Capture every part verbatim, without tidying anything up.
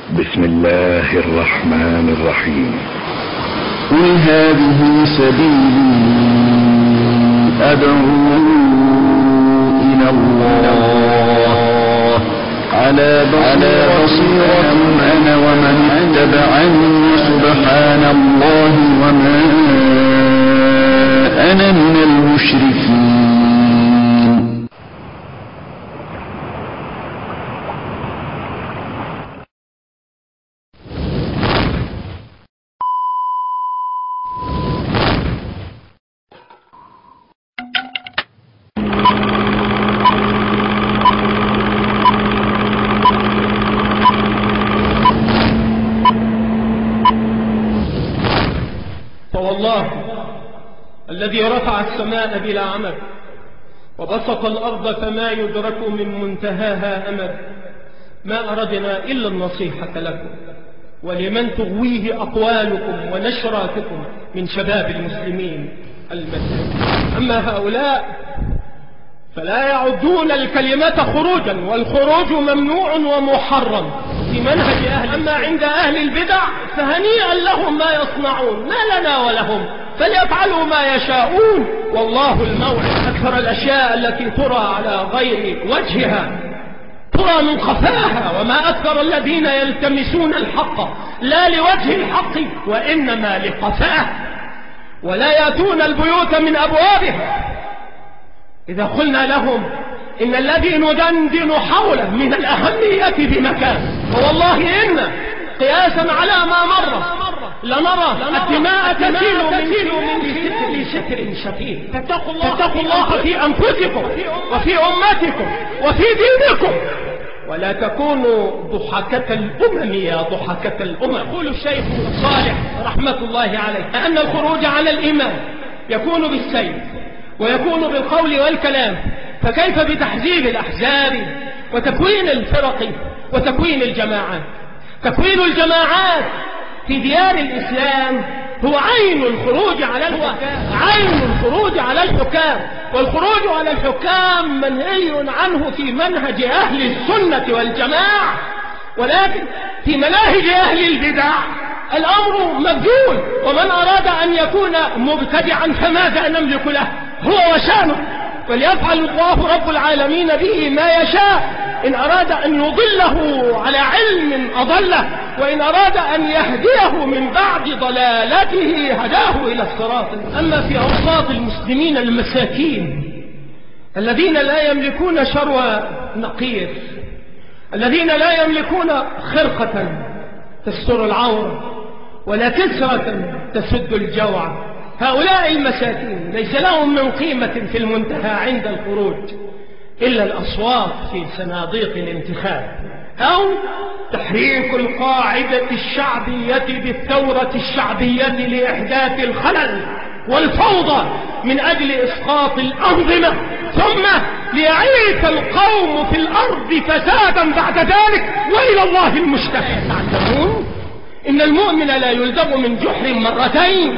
بسم الله الرحمن الرحيم. قل هذه سبيلي أدعو إلى الله على بصيرة أنا ومن اتبعني سبحان الله وما أنا من المشركين. فوالله الذي رفع السماء بلا عمد وبسط الأرض فما يدرك من منتهاها أمد، ما أردنا إلا النصيحة لكم ولمن تغويه أقوالكم ونشراتكم من شباب المسلمين المساكين. أما هؤلاء فلا يعدون الكلمة خروجا، والخروج ممنوع ومحرم في منهج أهل. أما عند أهل البدع فهنيئا لهم ما يصنعون، ما لنا ولهم، فليفعلوا ما يشاءون والله الموعد. أكثر الأشياء التي ترى على غير وجهها ترى من خفاها، وما أكثر الذين يلتمسون الحق لا لوجه الحق وإنما لخفاه، ولا يأتون البيوت من أبوابها. إذا قلنا لهم إن الذي ندندن حوله من الأهمية بمكان، فوالله إن قياسا على ما مر لنرى الدماء تسيل من ستر شديد. فاتقوا الله, فاتقوا الله في أنفسكم وفي أمتكم وفي دينكم، ولا تكونوا ضحكة الأمم يا ضحكة الأمم. يقول الشيخ صالح رحمة الله عليه أن الخروج على الإمام يكون بالسيف ويكون بالقول والكلام، فكيف بتحزيب الأحزاب وتكوين الفرق وتكوين الجماعات؟ تكوين الجماعات في ديار الإسلام هو عين الخروج على الحكام، عين الخروج على الحكام، والخروج على الحكام منهي عنه في منهج أهل السنة والجماعة، ولكن في مناهج أهل البدع الأمر مبذول. ومن أراد أن يكون مبتدعا فماذا نملك له؟ هو وشانه، وليفعل الله رب العالمين به ما يشاء. إن أراد أن يضله على علم أضله، وإن أراد أن يهديه من بعد ضلالته هداه إلى الصراط. أما في أوساط المسلمين المساكين الذين لا يملكون شروى نقير، الذين لا يملكون خرقة تستر العورة ولا كسرة تسد الجوع، هؤلاء المساكين ليس لهم من قيمة في المنتهى عند الخروج إلا الأصوات في صناديق الانتخاب، أو تحريك القاعدة الشعبية بالثورة الشعبية لإحداث الخلل والفوضى من أجل إسقاط الأنظمة، ثم ليعيث القوم في الأرض فسادا بعد ذلك، وإلى الله المشتكى. تعلمون إن المؤمن لا يلدغ من جحر مرتين،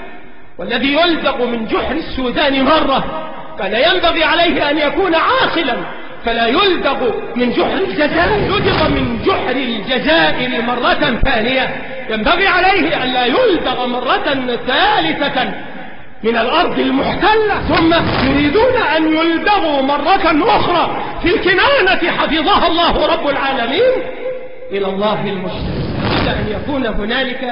والذي يلدغ من جحر السودان مرة فلا ينبغي عليه أن يكون عاقلا، فلا يلدغ من جحر الجزائر. يلدغ من جحر الجزائر مرة ثانية، ينبغي عليه أن لا يلدغ مرة ثالثة من الأرض المحتلة، ثم يريدون أن يلدغوا مرة أخرى في الكنانة حفظها الله رب العالمين. إلى الله المشتكى. إلا أن يكون هنالك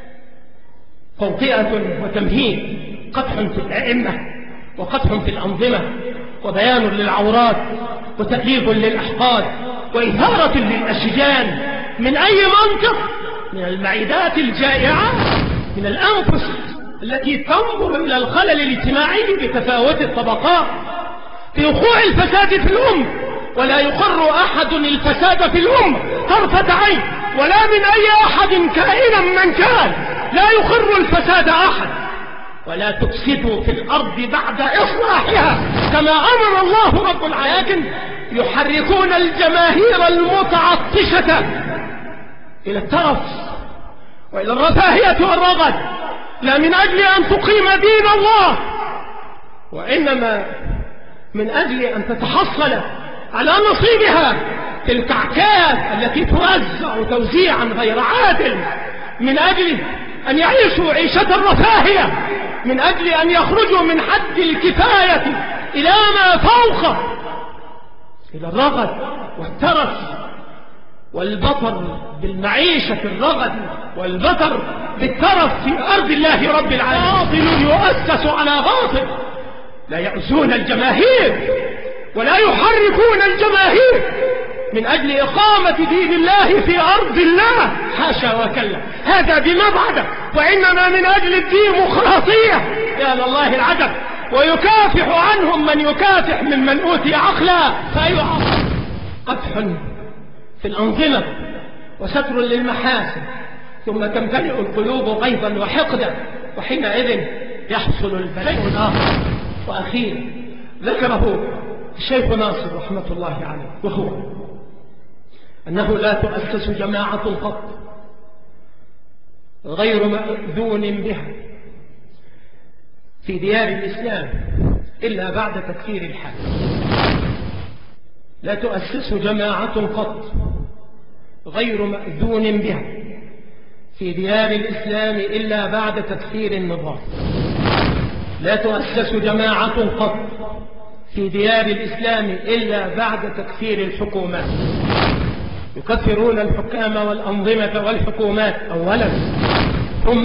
توطئة وتمهيد، قدح في الأئمة وقدح في الأنظمة وبيان للعورات وتقليب للأحقاد وإثارة للأشجان من أي منطق، من المعدات الجائعة، من الأنفس التي تنظر إلى الخلل الاجتماعي بتفاوت الطبقات، في وقوع الفساد في الأمة، ولا يقر أحد الفساد في الأمة طرفة عين، ولا من أي أحد كائنا من كان، لا يقر الفساد أحد. ولا تفسدوا في الأرض بعد إصلاحها كما أمر الله رب العالمين. يحركون الجماهير المتعطشة إلى الترف وإلى الرفاهية والرغد، لا من أجل أن تقيم دين الله، وإنما من أجل أن تتحصل على نصيبها الكعكات التي توزع توزيعا غير عادل من أجل أن يعيشوا عيشة الرفاهية، من أجل أن يخرجوا من حد الكفاية إلى ما فوقه، إلى الرغد والترف والبطر بالمعيشة الرغد والبطر بالترف في أرض الله رب العالمين. باطل يؤسس على باطل، لا يأسون الجماهير ولا يحركون الجماهير من أجل إقامة دين الله في أرض الله، حاشا وكلا، هذا بمبعده، وإنما من أجل الديمقراطية. يا لله العجب، ويكافح عنهم من يكافح ممن أوتي عقلا. فأي قدح في الأنظمة وستر للمحاسن، ثم تمتلئ القلوب غيظا وحقدا، وحينئذ يحصل البلاء الآخر وأخير ذكره الشيخ ناصر رحمة الله عليه، وهو أنه لا تؤسس جماعة قط غير مأذون بها في ديار الإسلام إلا بعد تكفير الحاكم. لا تؤسس جماعة قط غير مأذون بها في ديار الإسلام إلا بعد تكفير النظام. لا تؤسس جماعة قط في ديار الإسلام إلا بعد تكفير الحكومات. يكفرون الحكام والأنظمة والحكومات أولا، ثم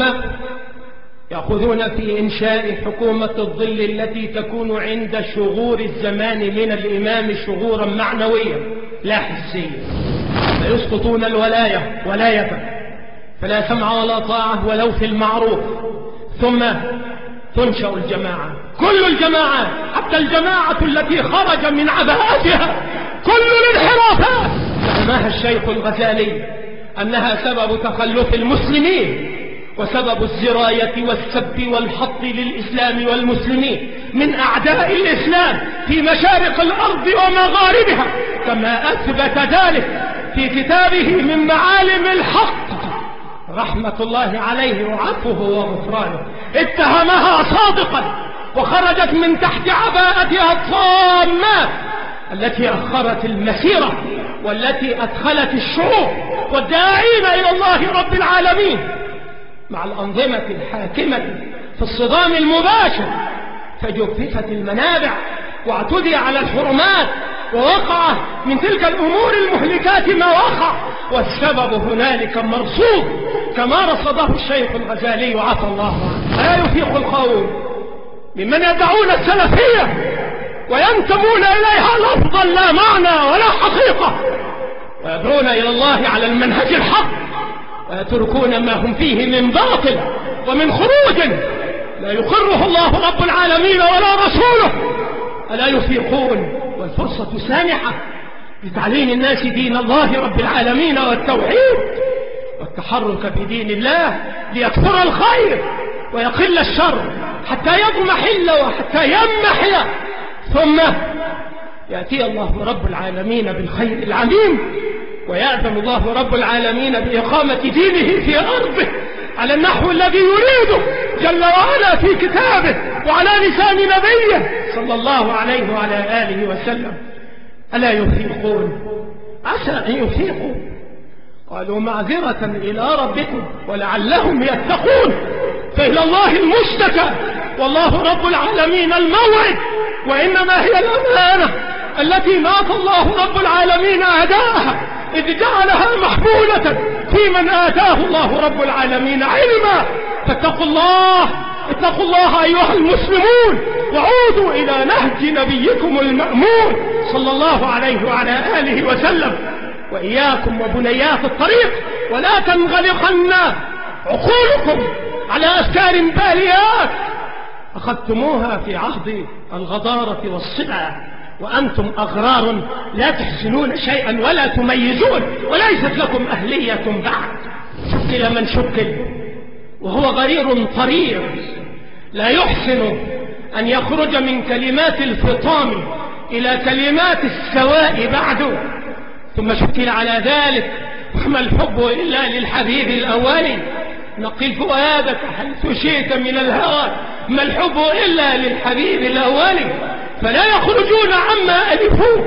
يأخذون في إنشاء حكومة الظل التي تكون عند شغور الزمان من الإمام شغورا معنويا لا حسيا، فيسقطون الولاية ولاية، فلا سمع ولا طاعة ولو في المعروف. ثم تنشأ الجماعة، كل الجماعات، حتى الجماعة التي خرج من عباءتها كل الانحرافات فهمها الشيخ الغزالي أنها سبب تخلف المسلمين وسبب الزراية والسب والحط للإسلام والمسلمين من أعداء الإسلام في مشارق الأرض ومغاربها، كما أثبت ذلك في كتابه من معالم الحق رحمة الله عليه وعفوه وغفرانه. اتهمها صادقا وخرجت من تحت عباءتها الطامات التي أخرت المسيرة والتي أدخلت الشعوب والداعين إلى الله رب العالمين مع الأنظمة الحاكمة في الصدام المباشر، فجففت المنابع واعتدي على الحرمات ووقع من تلك الأمور المهلكات ما وقع، والسبب هنالك مرصود كما رصده الشيخ الغزالي عفى الله عنه. لا يفيق القول ممن يدعون السلفية وينتمون إليها لفظا لا معنى ولا حقيقة، ويدعون إلى الله على المنهج الحق ويتركون ما هم فيه من باطل ومن خروج لا يقره الله رب العالمين ولا رسوله. ألا يفيقون والفرصة سانحة لتعليم الناس دين الله رب العالمين والتوحيد والتحرك في دين الله ليكثر الخير ويقل الشر حتى يضمحل وحتى يمحل، ثم يأتي الله رب العالمين بالخير العميم ويأذن الله رب العالمين بإقامة دينه في أرضه على النحو الذي يريده جل وعلا في كتابه وعلى لسان نبيه صلى الله عليه وعلى آله وسلم. ألا يفيقون؟ عسى أن يفيقوا. قالوا معذرة إلى ربكم ولعلهم يتقون، فإلى الله المشتكى والله رب العالمين الموعد، وإنما هي الأمانة التي مات الله رب العالمين أداءها إذ جعلها محمولة في من آتاه الله رب العالمين علما. فاتقوا الله، اتقوا الله أيها المسلمون، وعودوا إلى نهج نبيكم المأمون صلى الله عليه وعلى آله وسلم، وإياكم وبنيات الطريق، ولا تنغلقن عقولكم على أفكار باليات أخذتموها في عهد الغضارة والصدع وأنتم أغرار لا تحسنون شيئا ولا تميزون وليست لكم أهلية بعد. شكل من شكل وهو غرير طرير لا يحسن أن يخرج من كلمات الفطام إلى كلمات السواء بعد، ثم شكل على ذلك وما الحب إلا للحبيب الأولي. نقل فؤادك حيث شئت من الهوى، ما الحب إلا للحبيب الأولي. فلا يخرجون عما ألفوه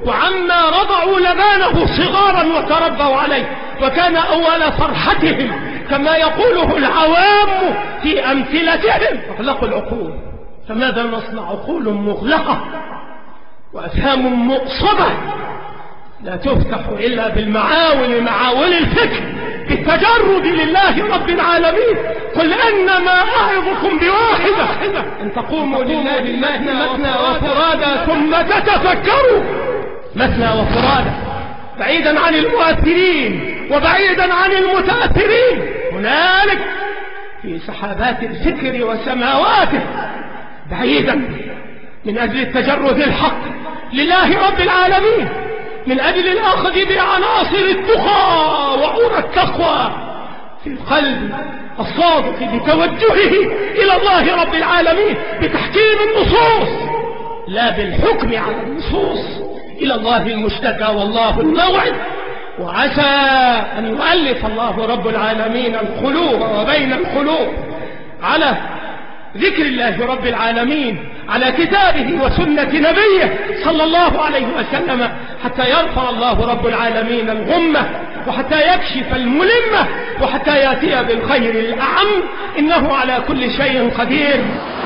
وعما رضعوا لبانه صغارا وتربوا عليه، وكان أول فرحتهم كما يقوله العوام في أمثلتهم أغلقوا العقول. فماذا نصنع؟ عقول مغلقة وأفهام مقصبة لا تفتح إلا بالمعاول، معاول الفكر، بالتجرد لله رب العالمين. قل إنما أعظكم بواحدة أن تقوموا لله مثنى مثنى وفرادى ثم تتفكروا مثنى وفرادى، بعيدا عن المؤثرين وبعيدا عن المتأثرين. هنالك في سحابات الفكر وسماواته بعيدا من أجل التجرد الحق لله رب العالمين، من أجل الأخذ بعناصر التقى وعور التقوى في القلب الصادق بتوجهه إلى الله رب العالمين بتحكيم النصوص لا بالحكم على النصوص، إلى الله المشتكى والله الموعد. وعسى أن يؤلف الله رب العالمين القلوب وبين القلوب على ذكر الله رب العالمين، على كتابه وسنة نبيه صلى الله عليه وسلم، حتى يرفع الله رب العالمين الغمة، وحتى يكشف الملمة، وحتى يأتي بالخير الأعم، إنه على كل شيء قدير.